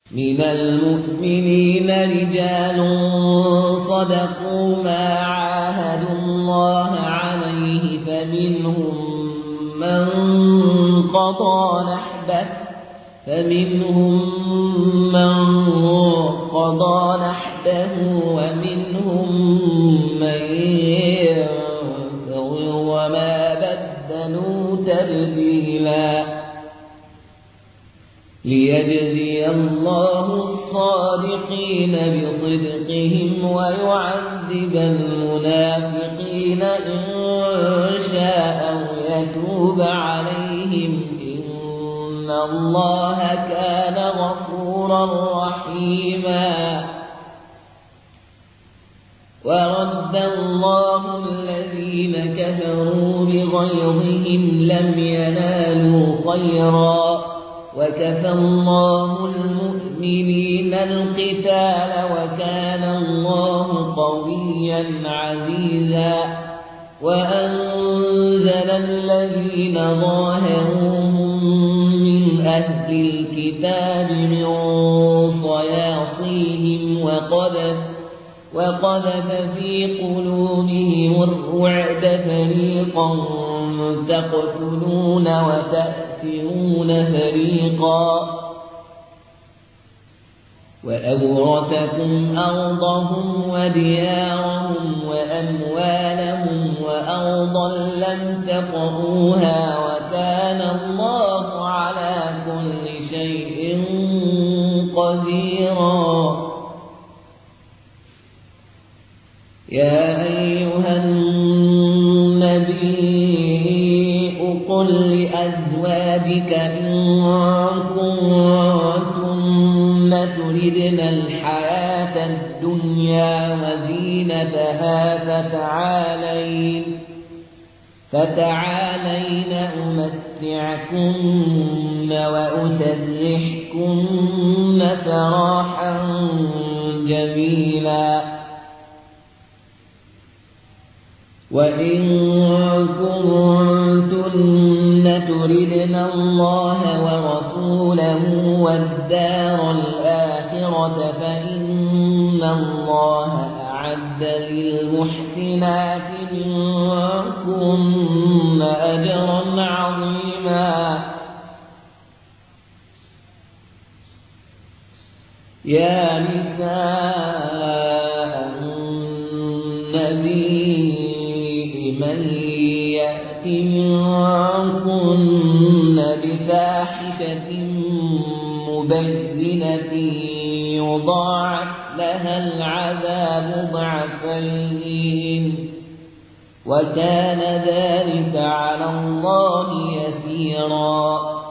من المؤمنين رجال صدقوا ما عاهدوا الله عليه فمنهم من قضى نحبه ومنهم من ينتظر وما بدلوا تبديلا ليجزي الله الصادقين بصدقهم ويعذب المنافقين إن شاء أو يتوب عليهم إن الله كان غفورا رحيما ورد الله الذين كفروا بغيظهم لم ينالوا خيرا وكفى الله المؤمنين القتال وكان الله قويا عزيزا وأنزل الذين ظاهروهم من أهل الكتاب من صياصيهم وقذف في قلوبهم الرعب فريقا تقتلون وتأسرون فريقا وأورثكم أرضهم وديارهم وأموالهم وأرضا لم تطئوها وكان الله على كل شيء قديرا يا أيها النبي قل لأزواجك إن كنتن تردن الحياة الدنيا وزينتها فتعالين أمتعكن وأسرحكن سراحا جميلا وإن كنتن تردن الله ورسوله والدار الآخرة فإن الله أعد للمحسنات منكن أجرا عظيما يا نساء النبي من يأت منكن بفاحشة مبينة يضاعف لها العذاب ضعفين وكان ذلك على الله يسيرا